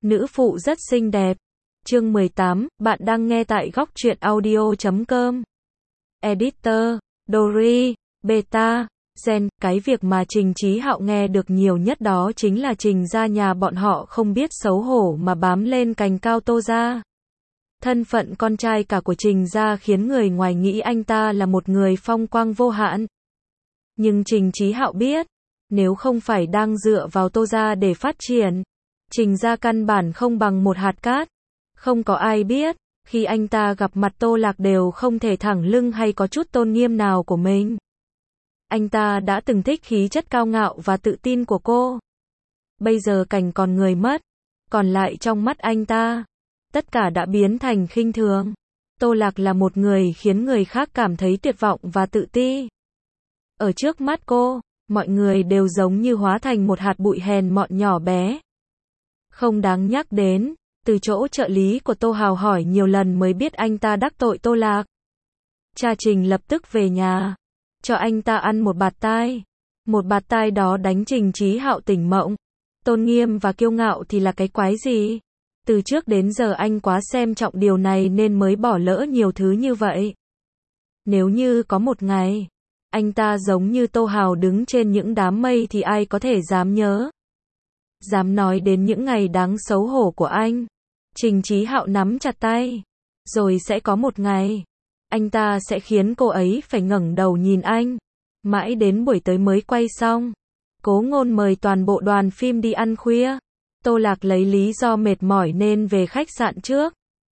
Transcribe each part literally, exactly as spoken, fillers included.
Nữ phụ rất xinh đẹp. Chương mười tám, bạn đang nghe tại góc truyện audio chấm com. Editor, Dory, Beta, Gen, cái việc mà Trình Chí Hạo nghe được nhiều nhất đó chính là Trình gia nhà bọn họ không biết xấu hổ mà bám lên cành cao Tô gia. Thân phận con trai cả của Trình gia khiến người ngoài nghĩ anh ta là một người phong quang vô hạn. Nhưng Trình Chí Hạo biết, nếu không phải đang dựa vào Tô gia để phát triển, Trình gia căn bản không bằng một hạt cát. Không có ai biết, khi anh ta gặp mặt Tô Lạc đều không thể thẳng lưng hay có chút tôn nghiêm nào của mình. Anh ta đã từng thích khí chất cao ngạo và tự tin của cô. Bây giờ cảnh còn người mất, còn lại trong mắt anh ta, tất cả đã biến thành khinh thường. Tô Lạc là một người khiến người khác cảm thấy tuyệt vọng và tự ti. Ở trước mắt cô, mọi người đều giống như hóa thành một hạt bụi hèn mọn nhỏ bé. Không đáng nhắc đến, từ chỗ trợ lý của Tô Hào hỏi nhiều lần mới biết anh ta đắc tội Tô Lạc. Cha Trình lập tức về nhà, cho anh ta ăn một bạt tai. Một bạt tai đó đánh Trình Chí Hạo tỉnh mộng. Tôn nghiêm và kiêu ngạo thì là cái quái gì? Từ trước đến giờ anh quá xem trọng điều này nên mới bỏ lỡ nhiều thứ như vậy. Nếu như có một ngày, anh ta giống như Tô Hào đứng trên những đám mây thì ai có thể dám nhớ, dám nói đến những ngày đáng xấu hổ của anh. Trình Chí Hạo nắm chặt tay. Rồi sẽ có một ngày, anh ta sẽ khiến cô ấy phải ngẩng đầu nhìn anh. Mãi đến buổi tối mới quay xong. Cố Ngôn mời toàn bộ đoàn phim đi ăn khuya. Tô Lạc lấy lý do mệt mỏi nên về khách sạn trước.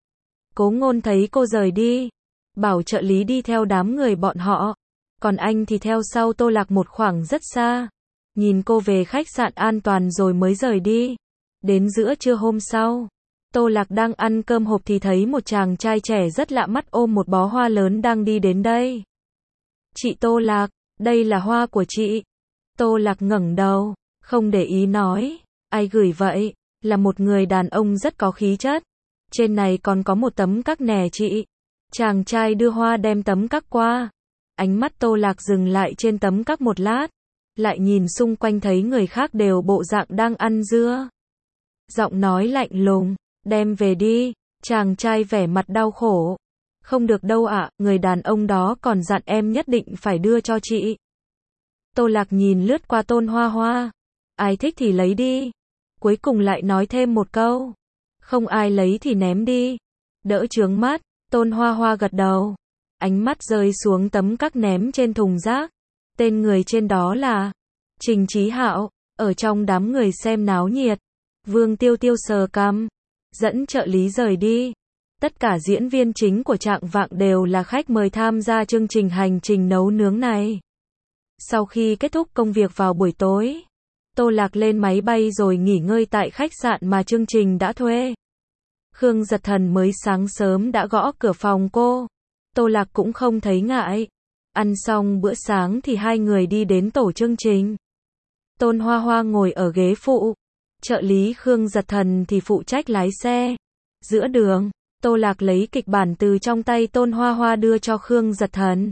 Cố Ngôn thấy cô rời đi, bảo trợ lý đi theo đám người bọn họ. Còn anh thì theo sau Tô Lạc một khoảng rất xa. Nhìn cô về khách sạn an toàn rồi mới rời đi. Đến giữa trưa hôm sau, Tô Lạc đang ăn cơm hộp thì thấy một chàng trai trẻ rất lạ mắt ôm một bó hoa lớn đang đi đến đây. Chị Tô Lạc, đây là hoa của chị. Tô Lạc ngẩng đầu, không để ý nói, ai gửi vậy? Là một người đàn ông rất có khí chất. Trên này còn có một tấm cắc nè chị. Chàng trai đưa hoa đem tấm cắc qua. Ánh mắt Tô Lạc dừng lại trên tấm cắc một lát. Lại nhìn xung quanh thấy người khác đều bộ dạng đang ăn dưa. Giọng nói lạnh lùng, đem về đi. Chàng trai vẻ mặt đau khổ. Không được đâu ạ, người đàn ông đó còn dặn em nhất định phải đưa cho chị. Tô Lạc nhìn lướt qua Tôn Hoa Hoa. Ai thích thì lấy đi. Cuối cùng lại nói thêm một câu. Không ai lấy thì ném đi. Đỡ chướng mắt, Tôn Hoa Hoa gật đầu. Ánh mắt rơi xuống tấm cắc ném trên thùng rác. Tên người trên đó là Trình Chí Hạo. Ở trong đám người xem náo nhiệt, Vương Tiêu Tiêu sờ cằm, dẫn trợ lý rời đi. Tất cả diễn viên chính của Trạng Vạng đều là khách mời tham gia chương trình hành trình nấu nướng này. Sau khi kết thúc công việc vào buổi tối, Tô Lạc lên máy bay rồi nghỉ ngơi tại khách sạn mà chương trình đã thuê. Khương Giật Thần mới sáng sớm đã gõ cửa phòng cô. Tô Lạc cũng không thấy ngại. Ăn xong bữa sáng thì hai người đi đến tổ chương trình. Tôn Hoa Hoa ngồi ở ghế phụ. Trợ lý Khương Giật Thần thì phụ trách lái xe. Giữa đường, Tô Lạc lấy kịch bản từ trong tay Tôn Hoa Hoa đưa cho Khương Giật Thần.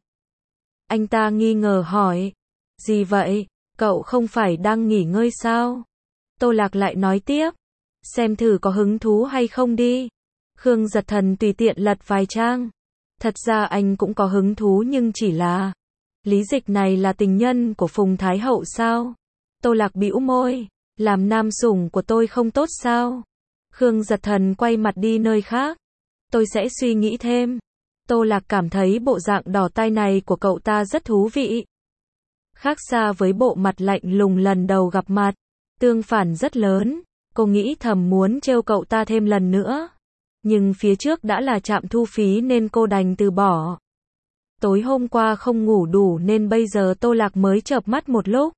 Anh ta nghi ngờ hỏi. Gì vậy? Cậu không phải đang nghỉ ngơi sao? Tô Lạc lại nói tiếp. Xem thử có hứng thú hay không đi. Khương Giật Thần tùy tiện lật vài trang. Thật ra anh cũng có hứng thú nhưng chỉ là Lý Dịch này là tình nhân của Phùng Thái Hậu sao? Tô Lạc bĩu môi. Làm nam sủng của tôi không tốt sao? Khương Giật Thần quay mặt đi nơi khác. Tôi sẽ suy nghĩ thêm. Tô Lạc cảm thấy bộ dạng đỏ tai này của cậu ta rất thú vị. Khác xa với bộ mặt lạnh lùng lần đầu gặp mặt. Tương phản rất lớn. Cô nghĩ thầm muốn trêu cậu ta thêm lần nữa. Nhưng phía trước đã là trạm thu phí nên cô đành từ bỏ. Tối hôm qua không ngủ đủ nên bây giờ Tô Lạc mới chợp mắt một lúc.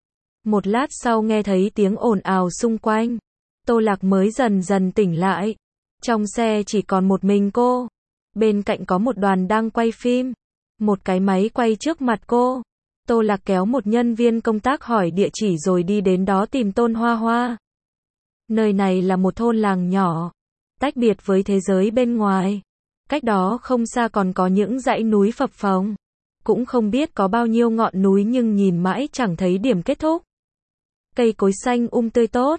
Một lát sau nghe thấy tiếng ồn ào xung quanh. Tô Lạc mới dần dần tỉnh lại. Trong xe chỉ còn một mình cô. Bên cạnh có một đoàn đang quay phim. Một cái máy quay trước mặt cô. Tô Lạc kéo một nhân viên công tác hỏi địa chỉ rồi đi đến đó tìm Tôn Hoa Hoa. Nơi này là một thôn làng nhỏ, tách biệt với thế giới bên ngoài. Cách đó không xa còn có những dãy núi phập phồng. Cũng không biết có bao nhiêu ngọn núi nhưng nhìn mãi chẳng thấy điểm kết thúc. Cây cối xanh um tươi tốt.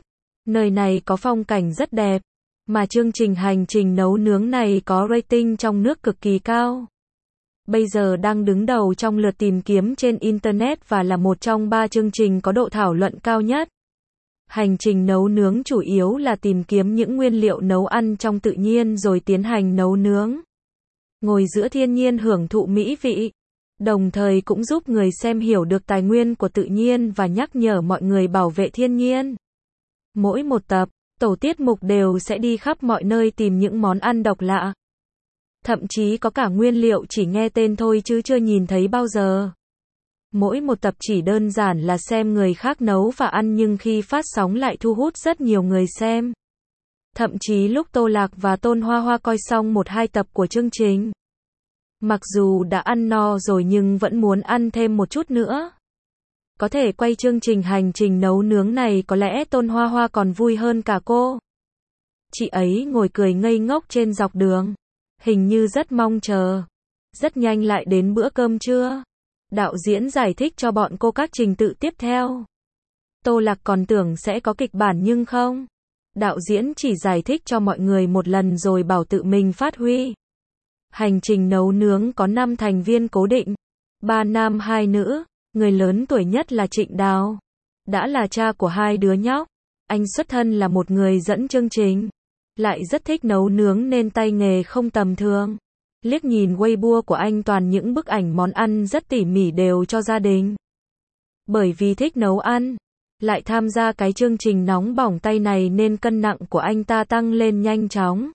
Nơi này có phong cảnh rất đẹp, mà chương trình hành trình nấu nướng này có rating trong nước cực kỳ cao. Bây giờ đang đứng đầu trong lượt tìm kiếm trên Internet và là một trong ba chương trình có độ thảo luận cao nhất. Hành trình nấu nướng chủ yếu là tìm kiếm những nguyên liệu nấu ăn trong tự nhiên rồi tiến hành nấu nướng. Ngồi giữa thiên nhiên hưởng thụ mỹ vị, đồng thời cũng giúp người xem hiểu được tài nguyên của tự nhiên và nhắc nhở mọi người bảo vệ thiên nhiên. Mỗi một tập, tổ tiết mục đều sẽ đi khắp mọi nơi tìm những món ăn độc lạ. Thậm chí có cả nguyên liệu chỉ nghe tên thôi chứ chưa nhìn thấy bao giờ. Mỗi một tập chỉ đơn giản là xem người khác nấu và ăn nhưng khi phát sóng lại thu hút rất nhiều người xem. Thậm chí lúc Tô Lạc và Tôn Hoa Hoa coi xong một hai tập của chương trình, mặc dù đã ăn no rồi nhưng vẫn muốn ăn thêm một chút nữa. Có thể quay chương trình hành trình nấu nướng này có lẽ Tôn Hoa Hoa còn vui hơn cả cô. Chị ấy ngồi cười ngây ngốc trên dọc đường, hình như rất mong chờ. Rất nhanh lại đến bữa cơm trưa. Đạo diễn giải thích cho bọn cô các trình tự tiếp theo. Tô Lạc còn tưởng sẽ có kịch bản nhưng không. Đạo diễn chỉ giải thích cho mọi người một lần rồi bảo tự mình phát huy. Hành trình nấu nướng có năm thành viên cố định, ba nam hai nữ, người lớn tuổi nhất là Trịnh Đào. Đã là cha của hai đứa nhóc. Anh xuất thân là một người dẫn chương trình, lại rất thích nấu nướng nên tay nghề không tầm thường. Liếc nhìn Weibo của anh toàn những bức ảnh món ăn rất tỉ mỉ đều cho gia đình. Bởi vì thích nấu ăn, lại tham gia cái chương trình nóng bỏng tay này nên cân nặng của anh ta tăng lên nhanh chóng.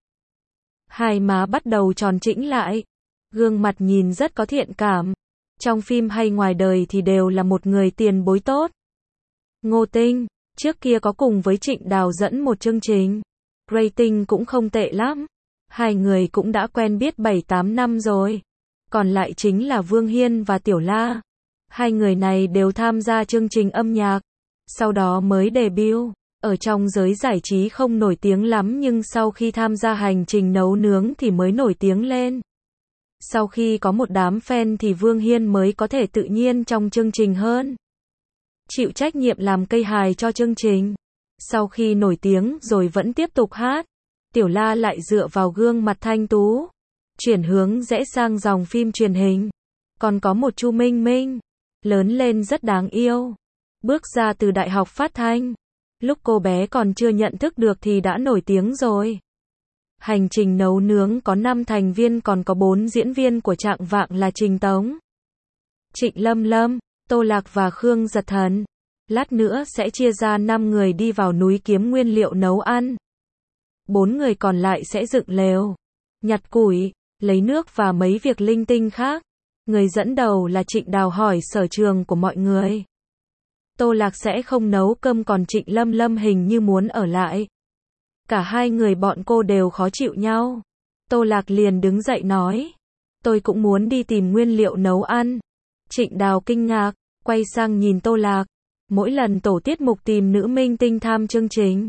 Hai má bắt đầu tròn trĩnh lại, gương mặt nhìn rất có thiện cảm. Trong phim hay ngoài đời thì đều là một người tiền bối tốt. Ngô Tinh, trước kia có cùng với Trịnh Đào dẫn một chương trình, rating cũng không tệ lắm. Hai người cũng đã quen biết bảy tám năm rồi. Còn lại chính là Vương Hiên và Tiểu La. Hai người này đều tham gia chương trình âm nhạc, sau đó mới debut. Ở trong giới giải trí không nổi tiếng lắm nhưng sau khi tham gia hành trình nấu nướng thì mới nổi tiếng lên. Sau khi có một đám fan thì Vương Hiên mới có thể tự nhiên trong chương trình hơn. Chịu trách nhiệm làm cây hài cho chương trình. Sau khi nổi tiếng rồi vẫn tiếp tục hát. Tiểu La lại dựa vào gương mặt thanh tú, chuyển hướng rẽ sang dòng phim truyền hình. Còn có một Chu Minh Minh, lớn lên rất đáng yêu, bước ra từ đại học phát thanh. Lúc cô bé còn chưa nhận thức được thì đã nổi tiếng rồi. Hành trình nấu nướng có năm thành viên còn có bốn diễn viên của Trạng Vạng là Trình Tống, Trịnh Lâm Lâm, Tô Lạc và Khương Giật Thần. Lát nữa sẽ chia ra năm người đi vào núi kiếm nguyên liệu nấu ăn. Bốn người còn lại sẽ dựng lều, nhặt củi, lấy nước và mấy việc linh tinh khác. Người dẫn đầu là Trịnh Đào hỏi sở trường của mọi người. Tô Lạc sẽ không nấu cơm còn Trịnh Lâm Lâm hình như muốn ở lại. Cả hai người bọn cô đều khó chịu nhau. Tô Lạc liền đứng dậy nói, tôi cũng muốn đi tìm nguyên liệu nấu ăn. Trịnh Đào kinh ngạc, quay sang nhìn Tô Lạc. Mỗi lần tổ tiết mục tìm nữ minh tinh tham chương trình,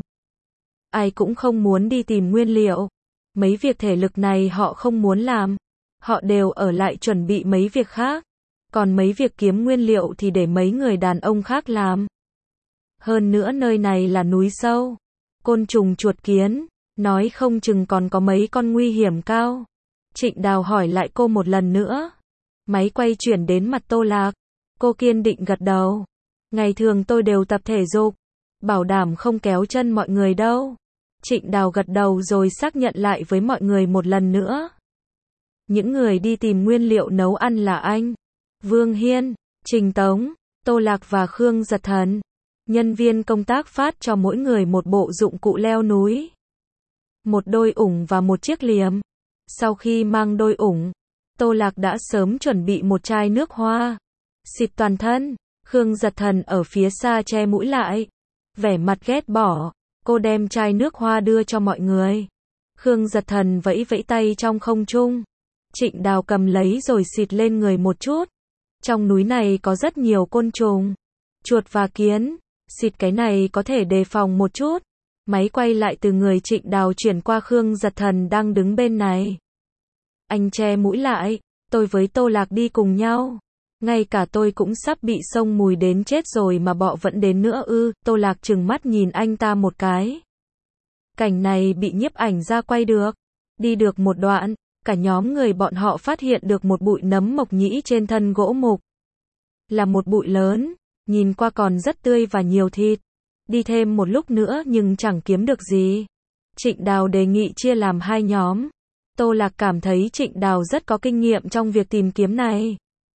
ai cũng không muốn đi tìm nguyên liệu. Mấy việc thể lực này họ không muốn làm. Họ đều ở lại chuẩn bị mấy việc khác. Còn mấy việc kiếm nguyên liệu thì để mấy người đàn ông khác làm. Hơn nữa nơi này là núi sâu, côn trùng chuột kiến, nói không chừng còn có mấy con nguy hiểm cao. Trịnh Đào hỏi lại cô một lần nữa. Máy quay chuyển đến mặt Tô Lạc. Cô kiên định gật đầu. Ngày thường tôi đều tập thể dục, bảo đảm không kéo chân mọi người đâu. Trịnh Đào gật đầu rồi xác nhận lại với mọi người một lần nữa. Những người đi tìm nguyên liệu nấu ăn là anh, Vương Hiên, Trình Tống, Tô Lạc và Khương Giật Thần. Nhân viên công tác phát cho mỗi người một bộ dụng cụ leo núi, một đôi ủng và một chiếc liềm. Sau khi mang đôi ủng, Tô Lạc đã sớm chuẩn bị một chai nước hoa, xịt toàn thân. Khương Giật Thần ở phía xa che mũi lại, vẻ mặt ghét bỏ. Cô đem chai nước hoa đưa cho mọi người. Khương Giật Thần vẫy vẫy tay trong không trung. Trịnh Đào cầm lấy rồi xịt lên người một chút. Trong núi này có rất nhiều côn trùng, chuột và kiến. Xịt cái này có thể đề phòng một chút. Máy quay lại từ người Trịnh Đào chuyển qua Khương Giật Thần đang đứng bên này. Anh che mũi lại, tôi với Tô Lạc đi cùng nhau. Ngay cả tôi cũng sắp bị xông mùi đến chết rồi mà bọ vẫn đến nữa ư? Tô Lạc trừng mắt nhìn anh ta một cái. Cảnh này bị nhiếp ảnh ra quay được. Đi được một đoạn, cả nhóm người bọn họ phát hiện được một bụi nấm mộc nhĩ trên thân gỗ mục. Là một bụi lớn, nhìn qua còn rất tươi và nhiều thịt. Đi thêm một lúc nữa nhưng chẳng kiếm được gì. Trịnh Đào đề nghị chia làm hai nhóm. Tô Lạc cảm thấy Trịnh Đào rất có kinh nghiệm trong việc tìm kiếm này.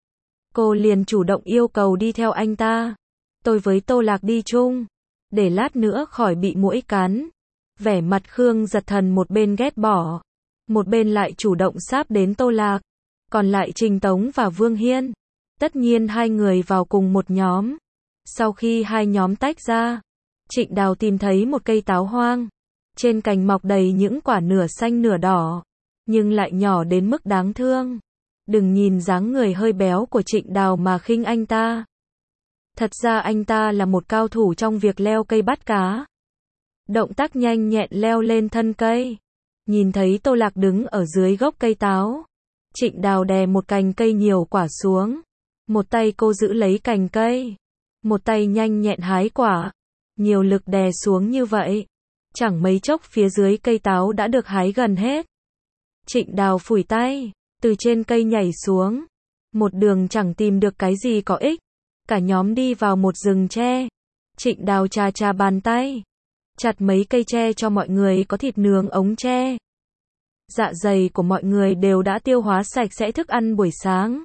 Cô liền chủ động yêu cầu đi theo anh ta. Tôi với Tô Lạc đi chung, để lát nữa khỏi bị muỗi cắn. Vẻ mặt Khương Giật Thần một bên ghét bỏ, một bên lại chủ động sáp đến Tô Lạc. Còn lại Trình Tống và Vương Hiên. Tất nhiên hai người vào cùng một nhóm. Sau khi hai nhóm tách ra, Trịnh Đào tìm thấy một cây táo hoang. Trên cành mọc đầy những quả nửa xanh nửa đỏ, nhưng lại nhỏ đến mức đáng thương. Đừng nhìn dáng người hơi béo của Trịnh Đào mà khinh anh ta. Thật ra anh ta là một cao thủ trong việc leo cây bắt cá. Động tác nhanh nhẹn leo lên thân cây. Nhìn thấy Tô Lạc đứng ở dưới gốc cây táo, Trịnh Đào đè một cành cây nhiều quả xuống. Một tay cô giữ lấy cành cây, một tay nhanh nhẹn hái quả. Nhiều lực đè xuống như vậy, chẳng mấy chốc phía dưới cây táo đã được hái gần hết. Trịnh Đào phủi tay, từ trên cây nhảy xuống. Một đường chẳng tìm được cái gì có ích. Cả nhóm đi vào một rừng tre. Trịnh Đào chà chà bàn tay, chặt mấy cây tre cho mọi người có thịt nướng ống tre. Dạ dày của mọi người đều đã tiêu hóa sạch sẽ thức ăn buổi sáng.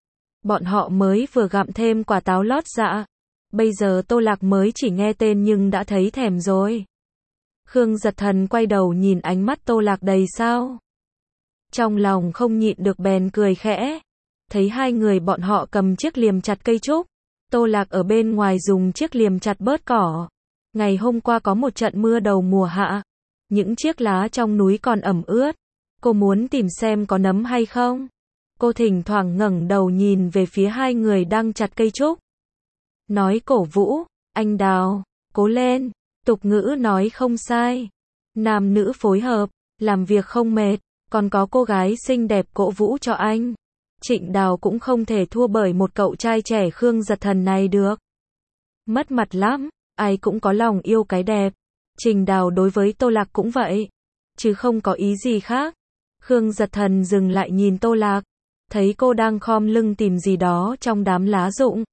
Bọn họ mới vừa gặm thêm quả táo lót dạ. Bây giờ Tô Lạc mới chỉ nghe tên nhưng đã thấy thèm rồi. Khương Giật Thần quay đầu nhìn ánh mắt Tô Lạc đầy sao. Trong lòng không nhịn được bèn cười khẽ. Thấy hai người bọn họ cầm chiếc liềm chặt cây trúc. Tô Lạc ở bên ngoài dùng chiếc liềm chặt bớt cỏ. Ngày hôm qua có một trận mưa đầu mùa hạ. Những chiếc lá trong núi còn ẩm ướt. Cô muốn tìm xem có nấm hay không. Cô thỉnh thoảng ngẩng đầu nhìn về phía hai người đang chặt cây trúc. Nói cổ vũ, anh Đào, cố lên. Tục ngữ nói không sai. Nam nữ phối hợp, làm việc không mệt. Còn có cô gái xinh đẹp cổ vũ cho anh. Trịnh Đào cũng không thể thua bởi một cậu trai trẻ Khương Giật Thần này được. Mất mặt lắm, ai cũng có lòng yêu cái đẹp. Trình Đào đối với Tô Lạc cũng vậy, chứ không có ý gì khác. Khương Giật Thần dừng lại nhìn Tô Lạc, thấy cô đang khom lưng tìm gì đó trong đám lá rụng.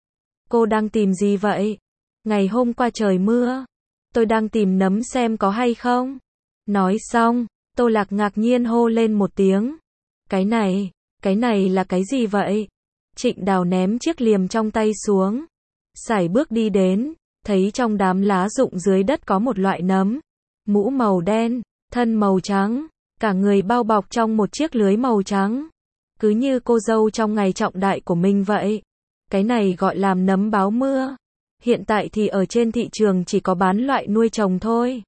Cô đang tìm gì vậy? Ngày hôm qua trời mưa, tôi đang tìm nấm xem có hay không. Nói xong, Tô Lạc ngạc nhiên hô lên một tiếng. Cái này, cái này là cái gì vậy? Trịnh Đào ném chiếc liềm trong tay xuống, sải bước đi đến, thấy trong đám lá rụng dưới đất có một loại nấm. Mũ màu đen, thân màu trắng, cả người bao bọc trong một chiếc lưới màu trắng. Cứ như cô dâu trong ngày trọng đại của mình vậy. Cái này gọi là nấm báo mưa. Hiện tại thì ở trên thị trường chỉ có bán loại nuôi trồng thôi.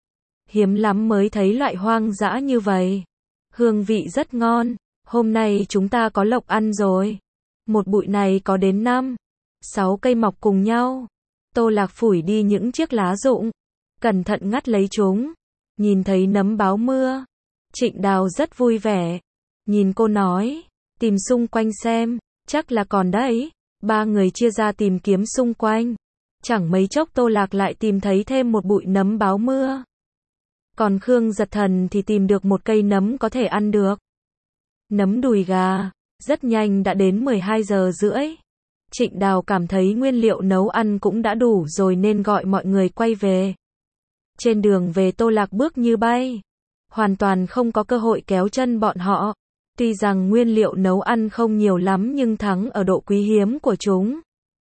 Hiếm lắm mới thấy loại hoang dã như vậy. Hương vị rất ngon. Hôm nay chúng ta có lộc ăn rồi. Một bụi này có đến năm, sáu cây mọc cùng nhau. Tô Lạc phủi đi những chiếc lá rụng, cẩn thận ngắt lấy chúng. Nhìn thấy nấm báo mưa, Trịnh Đào rất vui vẻ. Nhìn cô nói, tìm xung quanh xem, chắc là còn đấy. Ba người chia ra tìm kiếm xung quanh. Chẳng mấy chốc Tô Lạc lại tìm thấy thêm một bụi nấm báo mưa. Còn Khương Giật Thần thì tìm được một cây nấm có thể ăn được. Nấm đùi gà. Rất nhanh đã đến mười hai giờ rưỡi. Trịnh Đào cảm thấy nguyên liệu nấu ăn cũng đã đủ rồi nên gọi mọi người quay về. Trên đường về Tô Lạc bước như bay. Hoàn toàn không có cơ hội kéo chân bọn họ. Tuy rằng nguyên liệu nấu ăn không nhiều lắm nhưng thắng ở độ quý hiếm của chúng.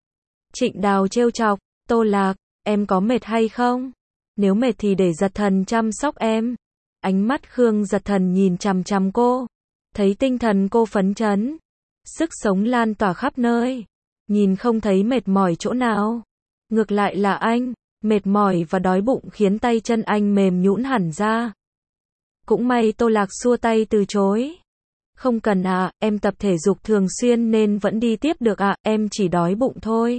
Trịnh Đào trêu chọc, Tô Lạc, em có mệt hay không? Nếu mệt thì để Giật Thần chăm sóc em. Ánh mắt Khương Giật Thần nhìn chằm chằm cô. Thấy tinh thần cô phấn chấn. Sức sống lan tỏa khắp nơi. Nhìn không thấy mệt mỏi chỗ nào. Ngược lại là anh, mệt mỏi và đói bụng khiến tay chân anh mềm nhũn hẳn ra. Cũng may Tô Lạc xua tay từ chối. Không cần ạ, à, em tập thể dục thường xuyên nên vẫn đi tiếp được ạ, à, em chỉ đói bụng thôi.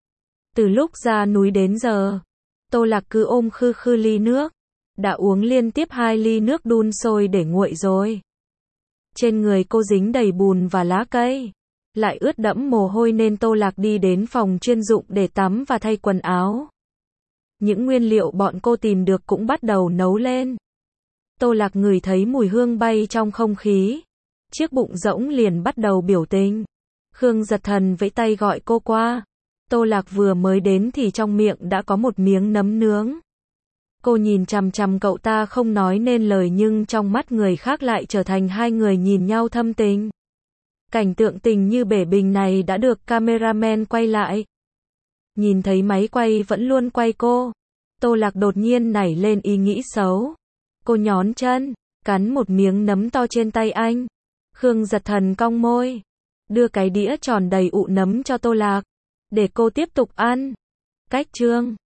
Từ lúc ra núi đến giờ, Tô Lạc cứ ôm khư khư ly nước. Đã uống liên tiếp hai ly nước đun sôi để nguội rồi. Trên người cô dính đầy bùn và lá cây. lại ướt đẫm mồ hôi nên Tô Lạc đi đến phòng chuyên dụng để tắm và thay quần áo. Những nguyên liệu bọn cô tìm được cũng bắt đầu nấu lên. Tô Lạc ngửi thấy mùi hương bay trong không khí. Chiếc bụng rỗng liền bắt đầu biểu tình. Khương Giật Thần vẫy tay gọi cô qua. Tô Lạc vừa mới đến thì trong miệng đã có một miếng nấm nướng. Cô nhìn chằm chằm cậu ta không nói nên lời nhưng trong mắt người khác lại trở thành hai người nhìn nhau thâm tình. Cảnh tượng tình như bể bình này đã được cameraman quay lại. Nhìn thấy máy quay vẫn luôn quay cô. Tô Lạc đột nhiên nảy lên ý nghĩ xấu. Cô nhón chân, cắn một miếng nấm to trên tay anh. Khương Giật Thần cong môi, đưa cái đĩa tròn đầy ụ nấm cho Tô Lạc, để cô tiếp tục ăn. Cách chương